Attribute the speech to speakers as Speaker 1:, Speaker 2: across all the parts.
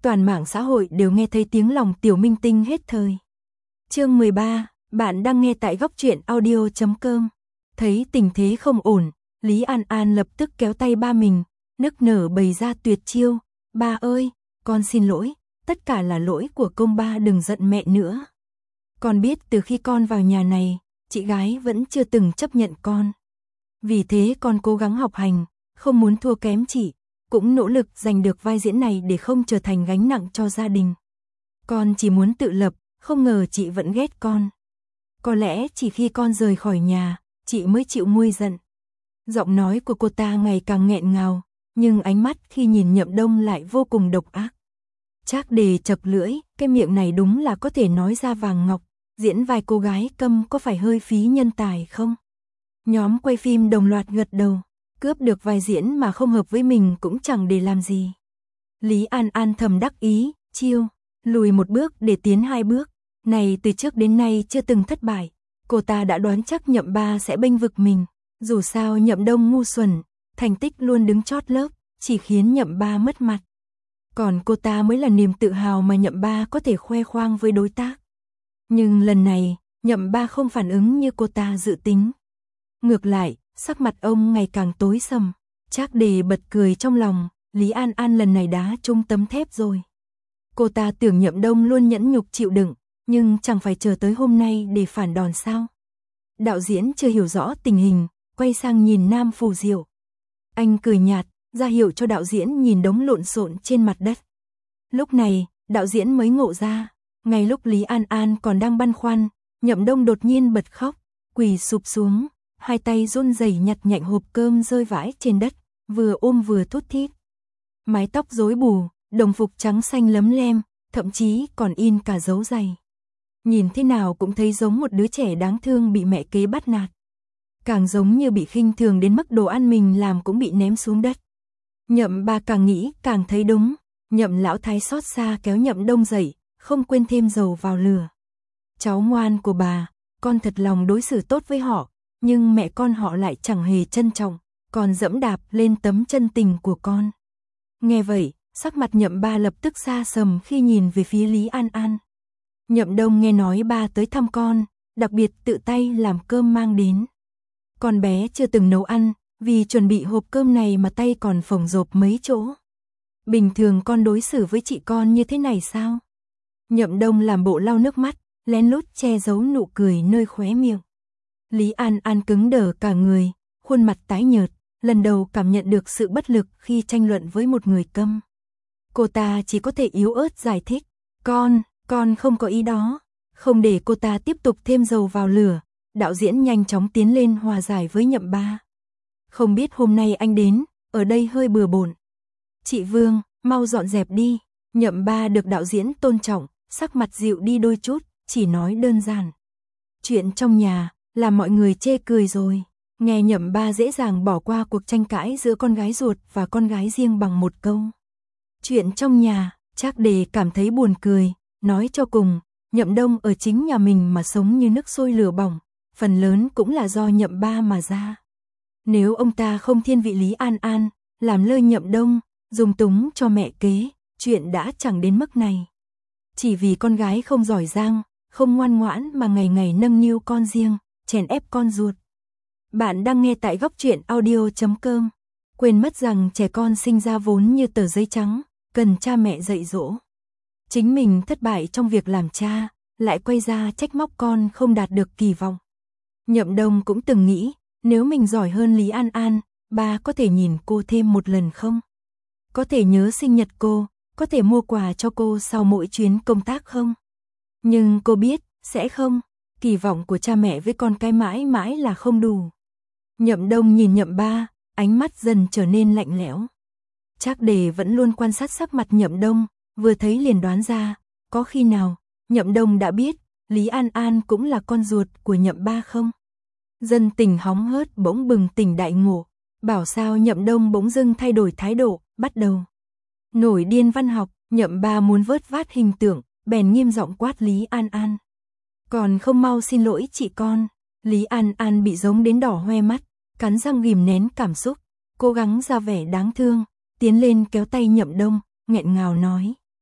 Speaker 1: toàn mạng xã hội đều nghe thấy tiếng lòng tiểu minh tinh hết thời. Chương 13, bạn đang nghe tại góc truyện audio.com. Thấy tình thế không ổn, Lý An An lập tức kéo tay ba mình, nức nở bày ra tuyệt chiêu. Ba ơi, con xin lỗi, tất cả là lỗi của công ba, đừng giận mẹ nữa. Con biết từ khi con vào nhà này, chị gái vẫn chưa từng chấp nhận con. Vì thế con cố gắng học hành, không muốn thua kém chị, cũng nỗ lực giành được vai diễn này để không trở thành gánh nặng cho gia đình. Con chỉ muốn tự lập, không ngờ chị vẫn ghét con. Có lẽ chỉ khi con rời khỏi nhà, chị mới chịu nguôi giận. Giọng nói của cô ta ngày càng nghẹn ngào, nhưng ánh mắt khi nhìn Nhậm Đông lại vô cùng độc ác. Trác Đề chậc lưỡi, cái miệng này đúng là có thể nói ra vàng ngọc, diễn vai cô gái câm có phải hơi phí nhân tài không? Nhóm quay phim đồng loạt gật đầu, cướp được vai diễn mà không hợp với mình cũng chẳng để làm gì. Lý An An thầm đắc ý, chiêu, lùi một bước để tiến hai bước, này từ trước đến nay chưa từng thất bại. Cô ta đã đoán chắc Nhậm Ba sẽ bênh vực mình, dù sao Nhậm Đông ngu xuẩn, thành tích luôn đứng chót lớp, chỉ khiến Nhậm Ba mất mặt. Còn cô ta mới là niềm tự hào mà Nhậm Ba có thể khoe khoang với đối tác. Nhưng lần này, Nhậm Ba không phản ứng như cô ta dự tính. Ngược lại, sắc mặt ông ngày càng tối sầm. Trác Đề bật cười trong lòng, Lý An An lần này đá trúng tấm thép rồi. Cô ta tưởng Nhậm Đông luôn nhẫn nhục chịu đựng, nhưng chẳng phải chờ tới hôm nay để phản đòn sao? Đạo diễn chưa hiểu rõ tình hình, quay sang nhìn Nam Phù Diệu. Anh cười nhạt, ra hiệu cho đạo diễn nhìn đống lộn xộn trên mặt đất. Lúc này, đạo diễn mới ngộ ra, ngay lúc Lý An An còn đang băn khoăn, Nhậm Đông đột nhiên bật khóc, quỳ sụp xuống, hai tay run rẩy nhặt nhạnh hộp cơm rơi vãi trên đất, vừa ôm vừa thút thít. Mái tóc rối bù, đồng phục trắng xanh lấm lem, thậm chí còn in cả dấu giày. Nhìn thế nào cũng thấy giống một đứa trẻ đáng thương bị mẹ kế bắt nạt. Càng giống như bị khinh thường đến mức đồ ăn mình làm cũng bị ném xuống đất. Nhậm Ba càng nghĩ càng thấy đúng, Nhậm lão thái xót xa kéo Nhậm Đông dậy, không quên thêm dầu vào lửa. Cháu ngoan của bà, con thật lòng đối xử tốt với họ, nhưng mẹ con họ lại chẳng hề trân trọng, còn dẫm đạp lên tấm chân tình của con. Nghe vậy, sắc mặt Nhậm Ba lập tức xa sầm khi nhìn về phía Lý An An. Nhậm Đông nghe nói ba tới thăm con, đặc biệt tự tay làm cơm mang đến. Con bé chưa từng nấu ăn, vì chuẩn bị hộp cơm này mà tay còn phồng rộp mấy chỗ. Bình thường con đối xử với chị con như thế này sao? Nhậm Đông làm bộ lau nước mắt, lén lút che giấu nụ cười nơi khóe miệng. Lý An An cứng đờ cả người, khuôn mặt tái nhợt, lần đầu cảm nhận được sự bất lực khi tranh luận với một người câm. Cô ta chỉ có thể yếu ớt giải thích, con không có ý đó. Không để cô ta tiếp tục thêm dầu vào lửa, đạo diễn nhanh chóng tiến lên hòa giải với Nhậm Ba. Không biết hôm nay anh đến, ở đây hơi bừa bộn. Chị Vương, mau dọn dẹp đi. Nhậm Ba được đạo diễn tôn trọng, sắc mặt dịu đi đôi chút, chỉ nói đơn giản. Chuyện trong nhà, làm mọi người chê cười rồi. Nghe Nhậm Ba dễ dàng bỏ qua cuộc tranh cãi giữa con gái ruột và con gái riêng bằng một câu. Chuyện trong nhà, Trác Đề cảm thấy buồn cười, nói cho cùng, Nhậm Đông ở chính nhà mình mà sống như nước sôi lửa bỏng, phần lớn cũng là do Nhậm Ba mà ra. Nếu ông ta không thiên vị Lý An An, làm lơ Nhậm Đông, dùng túng cho mẹ kế, chuyện đã chẳng đến mức này. Chỉ vì con gái không giỏi giang, không ngoan ngoãn mà ngày ngày nâng niu con riêng, chèn ép con ruột. Bạn đang nghe tại góc truyện audio.com. Quên mất rằng trẻ con sinh ra vốn như tờ giấy trắng, cần cha mẹ dạy dỗ. Chính mình thất bại trong việc làm cha, lại quay ra trách móc con không đạt được kỳ vọng. Nhậm Đông cũng từng nghĩ, nếu mình giỏi hơn Lý An An, ba có thể nhìn cô thêm một lần không? Có thể nhớ sinh nhật cô, có thể mua quà cho cô sau mỗi chuyến công tác không? Nhưng cô biết, sẽ không, kỳ vọng của cha mẹ với con cái mãi mãi là không đủ. Nhậm Đông nhìn Nhậm Ba, ánh mắt dần trở nên lạnh lẽo. Trác Đề vẫn luôn quan sát sắc mặt Nhậm Đông, vừa thấy liền đoán ra, có khi nào, Nhậm Đông đã biết, Lý An An cũng là con ruột của Nhậm Ba không? Dân tình hóng hớt bỗng bừng tỉnh đại ngộ, bảo sao Nhậm Đông bỗng dưng thay đổi thái độ, bắt đầu nổi điên văn học. Nhậm Ba muốn vớt vát hình tượng, bèn nghiêm giọng quát Lý An An. Còn không mau xin lỗi chị con. Lý An An bị giống đến đỏ hoe mắt, cắn răng ghìm nén cảm xúc, cố gắng ra vẻ đáng thương, tiến lên kéo tay Nhậm Đông, nghẹn ngào nói.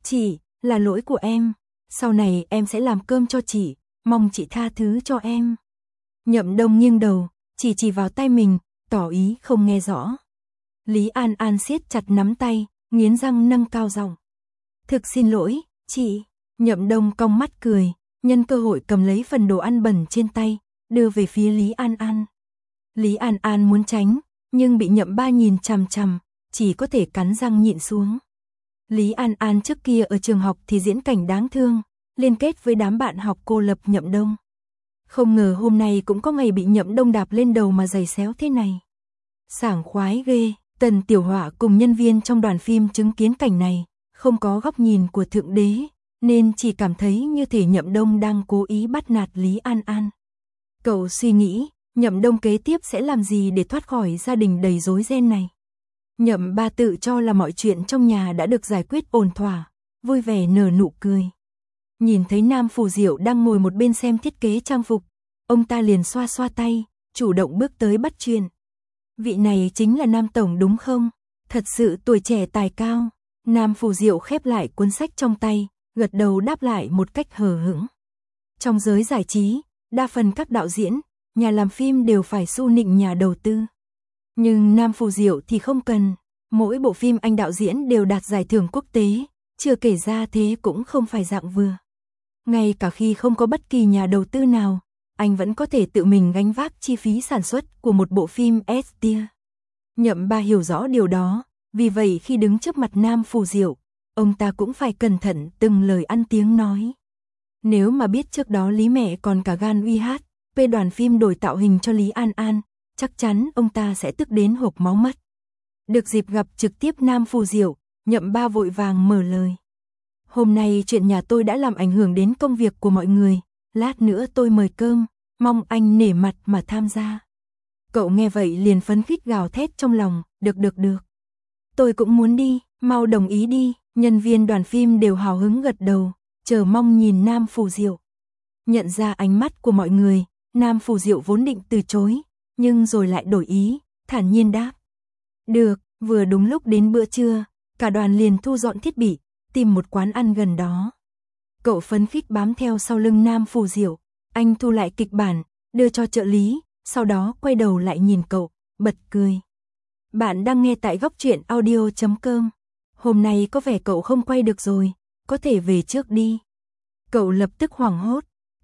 Speaker 1: Chị, là lỗi của em. Sau này em sẽ làm cơm cho chị, mong chị tha thứ cho em. Nhậm Đông nghiêng đầu, chỉ vào tay mình, tỏ ý không nghe rõ. Lý An An siết chặt nắm tay, nghiến răng nâng cao giọng. Thực xin lỗi, chị. Nhậm Đông cong mắt cười, nhân cơ hội cầm lấy phần đồ ăn bẩn trên tay, đưa về phía Lý An An. Lý An An muốn tránh, nhưng bị Nhậm Ba nhìn chằm chằm, chỉ có thể cắn răng nhịn xuống. Lý An An trước kia ở trường học thì diễn cảnh đáng thương, liên kết với đám bạn học cô lập Nhậm Đông. Không ngờ hôm nay cũng có ngày bị Nhậm Đông đạp lên đầu mà giày xéo thế này. Sảng khoái ghê. Tần Tiểu Họa cùng nhân viên trong đoàn phim chứng kiến cảnh này, không có góc nhìn của thượng đế, nên chỉ cảm thấy như thể Nhậm Đông đang cố ý bắt nạt Lý An An. Cậu suy nghĩ, Nhậm Đông kế tiếp sẽ làm gì để thoát khỏi gia đình đầy rối ren này. Nhậm Ba tự cho là mọi chuyện trong nhà đã được giải quyết ổn thỏa, vui vẻ nở nụ cười. Nhìn thấy Nam Phù Diệu đang ngồi một bên xem thiết kế trang phục, ông ta liền xoa xoa tay, chủ động bước tới bắt chuyện. Vị này chính là Nam Tổng đúng không? Thật sự tuổi trẻ tài cao. Nam Phù Diệu khép lại cuốn sách trong tay, gật đầu đáp lại một cách hờ hững. Trong giới giải trí, đa phần các đạo diễn, nhà làm phim đều phải xu nịnh nhà đầu tư. Nhưng Nam Phù Diệu thì không cần. Mỗi bộ phim anh đạo diễn đều đạt giải thưởng quốc tế, chưa kể ra thế cũng không phải dạng vừa. Ngay cả khi không có bất kỳ nhà đầu tư nào, anh vẫn có thể tự mình gánh vác chi phí sản xuất của một bộ phim S-tier. Nhậm Ba hiểu rõ điều đó, vì vậy khi đứng trước mặt Nam Phù Diệu, ông ta cũng phải cẩn thận từng lời ăn tiếng nói. Nếu mà biết trước đó Lý mẹ còn cả gan uy hát, đoàn phim đổi tạo hình cho Lý An An, chắc chắn ông ta sẽ tức đến hộc máu mất. Được dịp gặp trực tiếp Nam Phù Diệu, Nhậm Ba vội vàng mở lời. Hôm nay chuyện nhà tôi đã làm ảnh hưởng đến công việc của mọi người, lát nữa tôi mời cơm, mong anh nể mặt mà tham gia. Cậu nghe vậy liền phấn khích gào thét trong lòng, được. Tôi cũng muốn đi, mau đồng ý đi, nhân viên đoàn phim đều hào hứng gật đầu, chờ mong nhìn Nam Phù Diệu. Nhận ra ánh mắt của mọi người, Nam Phù Diệu vốn định từ chối, nhưng rồi lại đổi ý, thản nhiên đáp. Được, vừa đúng lúc đến bữa trưa, cả đoàn liền thu dọn thiết bị, tìm một quán ăn gần đó. Cậu phấn khích bám theo sau lưng Nam Phù Diệu, anh thu lại kịch bản, đưa cho trợ lý, sau đó quay đầu lại nhìn cậu, bật cười. Bạn đang nghe tại góc truyện audio.com. Hôm nay có vẻ cậu không quay được rồi, có thể về trước đi. Cậu lập tức hoảng hốt.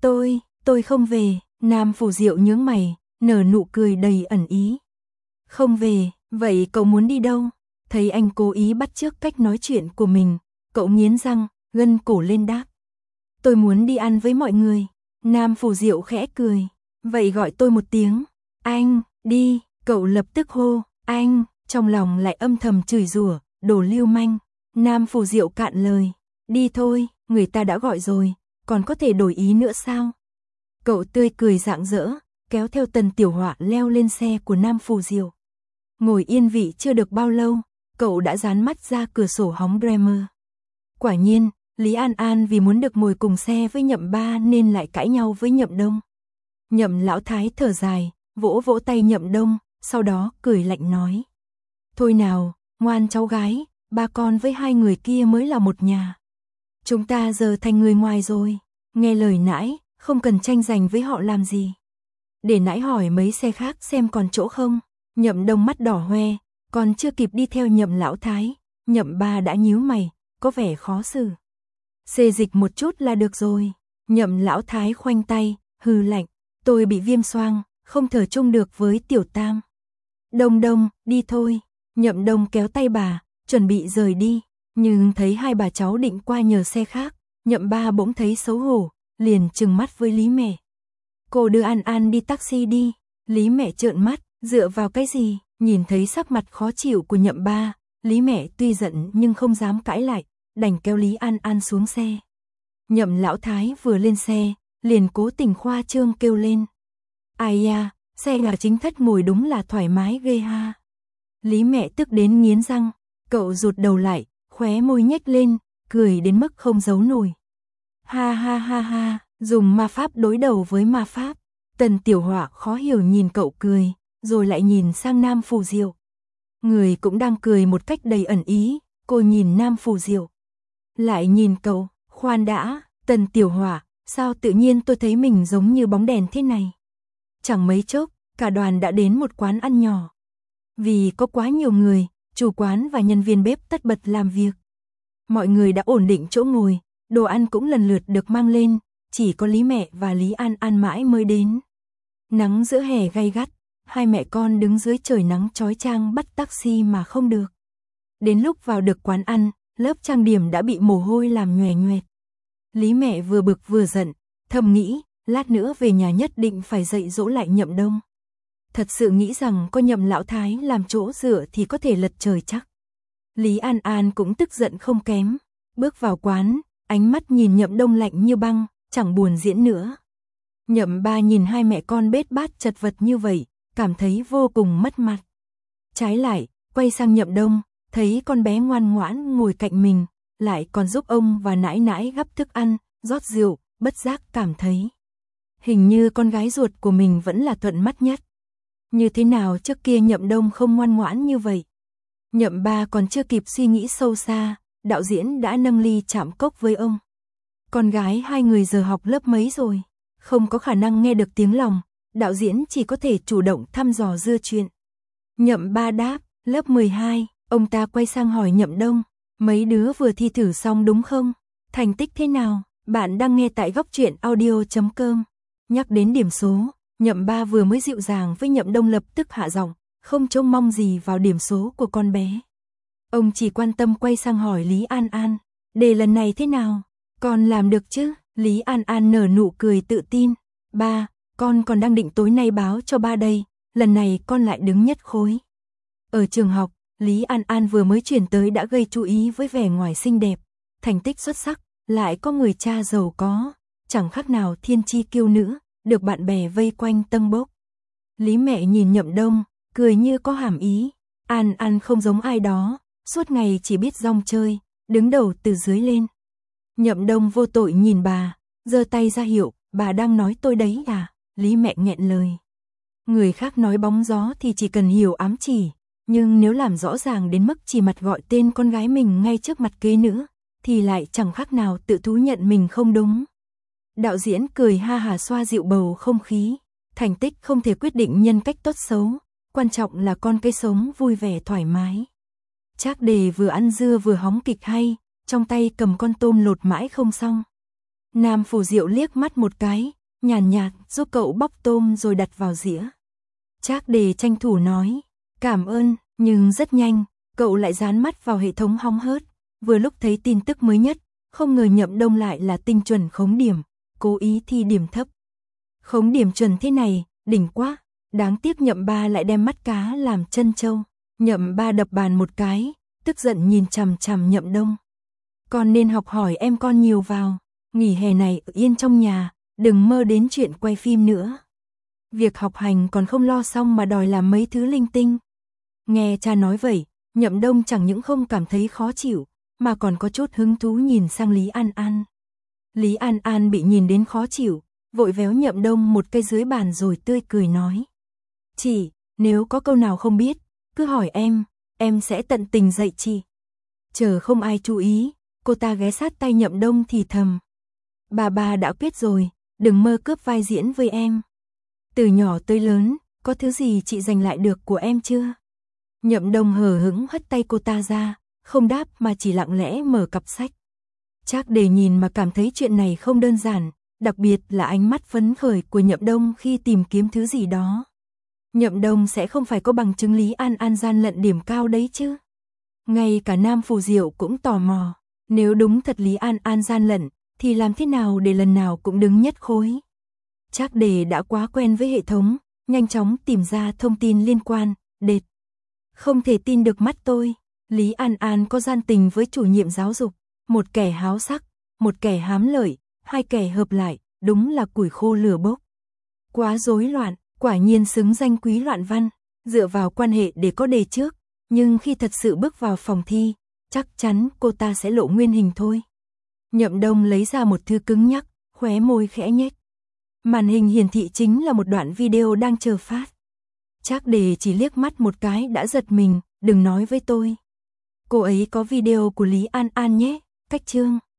Speaker 1: Tôi không về. Nam Phù Diệu nhướng mày, nở nụ cười đầy ẩn ý. Không về, vậy cậu muốn đi đâu? Thấy anh cố ý bắt chước cách nói chuyện của mình, cậu nghiến răng, gân cổ lên đáp. Tôi muốn đi ăn với mọi người. Nam Phù Diệu khẽ cười. Vậy gọi tôi một tiếng. Anh, đi. Cậu lập tức hô. Anh, trong lòng lại âm thầm chửi rủa, đồ lưu manh. Nam Phù Diệu cạn lời. Đi thôi, người ta đã gọi rồi, còn có thể đổi ý nữa sao? Cậu tươi cười rạng rỡ, kéo theo Tần Tiểu Họa leo lên xe của Nam Phù Diệu. Ngồi yên vị chưa được bao lâu, cậu đã dán mắt ra cửa sổ hóng Bremer. Quả nhiên, Lý An An vì muốn được ngồi cùng xe với Nhậm Ba nên lại cãi nhau với Nhậm Đông. Nhậm Lão Thái thở dài, vỗ vỗ tay Nhậm Đông, sau đó cười lạnh nói. Thôi nào, ngoan cháu gái, ba con với hai người kia mới là một nhà. Chúng ta giờ thành người ngoài rồi, nghe lời nãi, không cần tranh giành với họ làm gì. Để nãi hỏi mấy xe khác xem còn chỗ không. Nhậm Đông mắt đỏ hoe, còn chưa kịp đi theo Nhậm Lão Thái, Nhậm Ba đã nhíu mày, có vẻ khó xử. Xê dịch một chút là được rồi. Nhậm Lão Thái khoanh tay, hừ lạnh, tôi bị viêm xoang, không thở chung được với Tiểu Tam. Đông, đi thôi. Nhậm Đông kéo tay bà, chuẩn bị rời đi, nhưng thấy hai bà cháu định qua nhờ xe khác, Nhậm Ba bỗng thấy xấu hổ, liền trừng mắt với Lý mẹ. Cô đưa An An đi taxi đi. Lý mẹ trợn mắt, dựa vào cái gì? Nhìn thấy sắc mặt khó chịu của Nhậm Ba, Lý mẹ tuy giận nhưng không dám cãi lại, đành kéo Lý An An xuống xe. Nhậm Lão Thái vừa lên xe, liền cố tình khoa trương kêu lên. Ai da, xe nhà chính thất ngồi đúng là thoải mái ghê ha. Lý mẹ tức đến nghiến răng, cậu rụt đầu lại, khóe môi nhếch lên, cười đến mức không giấu nổi. Ha, dùng ma pháp đối đầu với ma pháp. Tần Tiểu Họa khó hiểu nhìn cậu cười, rồi lại nhìn sang Nam Phù Diệu. Người cũng đang cười một cách đầy ẩn ý, cô nhìn Nam Phù Diệu. lại nhìn cậu, khoan đã, Tần Tiểu Hỏa, sao tự nhiên tôi thấy mình giống như bóng đèn thế này? Chẳng mấy chốc, cả đoàn đã đến một quán ăn nhỏ. Vì có quá nhiều người, chủ quán và nhân viên bếp tất bật làm việc. Mọi người đã ổn định chỗ ngồi, đồ ăn cũng lần lượt được mang lên, chỉ có Lý mẹ và Lý An An mãi mới đến. Nắng giữa hè gay gắt, hai mẹ con đứng dưới trời nắng chói chang bắt taxi mà không được. Đến lúc vào được quán ăn, lớp trang điểm đã bị mồ hôi làm nhòe nhoẹt. Lý mẹ vừa bực vừa giận, thầm nghĩ, lát nữa về nhà nhất định phải dạy dỗ lại Nhậm Đông. Thật sự nghĩ rằng có Nhậm lão thái làm chỗ dựa thì có thể lật trời chắc. Lý An An cũng tức giận không kém, bước vào quán, ánh mắt nhìn Nhậm Đông lạnh như băng, chẳng buồn diễn nữa. Nhậm ba nhìn hai mẹ con bết bát chật vật như vậy, cảm thấy vô cùng mất mặt. Trái lại, quay sang Nhậm Đông, thấy con bé ngoan ngoãn ngồi cạnh mình, lại còn giúp ông và nãi nãi gắp thức ăn, rót rượu, bất giác cảm thấy hình như con gái ruột của mình vẫn là thuận mắt nhất. Như thế nào trước kia Nhậm Đông không ngoan ngoãn như vậy? Nhậm ba còn chưa kịp suy nghĩ sâu xa, đạo diễn đã nâng ly chạm cốc với ông. Con gái hai người giờ học lớp mấy rồi? Không có khả năng nghe được tiếng lòng, đạo diễn chỉ có thể chủ động thăm dò dưa chuyện. Nhậm ba đáp, lớp 12, ông ta quay sang hỏi Nhậm Đông, mấy đứa vừa thi thử xong đúng không? Thành tích thế nào? Bạn đang nghe tại góc truyện audio.com. Nhắc đến điểm số, Nhậm ba vừa mới dịu dàng với Nhậm Đông lập tức hạ giọng, không trông mong gì vào điểm số của con bé. Ông chỉ quan tâm quay sang hỏi Lý An An, đề lần này thế nào? Con làm được chứ? Lý An An nở nụ cười tự tin, ba, con còn đang định tối nay báo cho ba đây, lần này con lại đứng nhất khối. Ở trường học, Lý An An vừa mới chuyển tới đã gây chú ý với vẻ ngoài xinh đẹp, thành tích xuất sắc, lại có người cha giàu có, chẳng khác nào thiên chi kiêu nữ, được bạn bè vây quanh tâng bốc. Lý mẹ nhìn Nhậm Đông, cười như có hàm ý, An An không giống ai đó, suốt ngày chỉ biết rong chơi, đứng đầu từ dưới lên. Nhậm Đông vô tội nhìn bà, giơ tay ra hiệu, bà đang nói tôi đấy à? Lý mẹ nghẹn lời. Người khác nói bóng gió thì chỉ cần hiểu ám chỉ, nhưng nếu làm rõ ràng đến mức chỉ mặt gọi tên con gái mình ngay trước mặt kế nữ, thì lại chẳng khác nào tự thú nhận mình không đúng. Đạo diễn cười ha hà xoa dịu bầu không khí, thành tích không thể quyết định nhân cách tốt xấu, quan trọng là con cái sống vui vẻ thoải mái. Trác Đề vừa ăn dưa vừa hóng kịch hay, trong tay cầm con tôm lột mãi không xong. Nam Phủ Diệu liếc mắt một cái, nhàn nhạt giúp cậu bóc tôm rồi đặt vào dĩa. Trác Đề tranh thủ nói, cảm ơn, nhưng rất nhanh, cậu lại dán mắt vào hệ thống hóng hớt, vừa lúc thấy tin tức mới nhất, không ngờ Nhậm Đông lại là tinh chuẩn khống điểm, cố ý thi điểm thấp. Khống điểm chuẩn thế này, đỉnh quá, đáng tiếc Nhậm ba lại đem mắt cá làm chân trâu. Nhậm ba đập bàn một cái, tức giận nhìn chằm chằm Nhậm Đông. Con nên học hỏi em con nhiều vào, nghỉ hè này ở yên trong nhà, đừng mơ đến chuyện quay phim nữa. Việc học hành còn không lo xong mà đòi làm mấy thứ linh tinh. Nghe cha nói vậy, Nhậm Đông chẳng những không cảm thấy khó chịu, mà còn có chút hứng thú nhìn sang Lý An An. Lý An An bị nhìn đến khó chịu, vội véo Nhậm Đông một cây dưới bàn rồi tươi cười nói. Chị, nếu có câu nào không biết, cứ hỏi em sẽ tận tình dạy chị. Chờ không ai chú ý, cô ta ghé sát tay Nhậm Đông thì thầm. Bà đã quyết rồi, đừng mơ cướp vai diễn với em. Từ nhỏ tới lớn, có thứ gì chị giành lại được của em chưa? Nhậm Đông hờ hững hất tay cô ta ra, không đáp mà chỉ lặng lẽ mở cặp sách. Trác Đề nhìn mà cảm thấy chuyện này không đơn giản, đặc biệt là ánh mắt phấn khởi của Nhậm Đông khi tìm kiếm thứ gì đó. Nhậm Đông sẽ không phải có bằng chứng Lý An An gian lận điểm cao đấy chứ? Ngay cả Nam Phủ Diệu cũng tò mò, nếu đúng thật Lý An An gian lận, thì làm thế nào để lần nào cũng đứng nhất khối? Trác Đề đã quá quen với hệ thống, nhanh chóng tìm ra thông tin liên quan, đệt. Không thể tin được mắt tôi, Lý An An có gian tình với chủ nhiệm giáo dục, một kẻ háo sắc, một kẻ hám lợi, hai kẻ hợp lại, đúng là củi khô lửa bốc. Quá rối loạn, quả nhiên xứng danh Quý Loạn Văn, dựa vào quan hệ để có đề trước, nhưng khi thật sự bước vào phòng thi, chắc chắn cô ta sẽ lộ nguyên hình thôi. Nhậm Đông lấy ra một thứ cứng nhắc, khóe môi khẽ nhếch. Màn hình hiển thị chính là một đoạn video đang chờ phát. Trác Đề chỉ liếc mắt một cái đã giật mình, đừng nói với tôi. Cô ấy có video của Lý An An nhé, cách chương.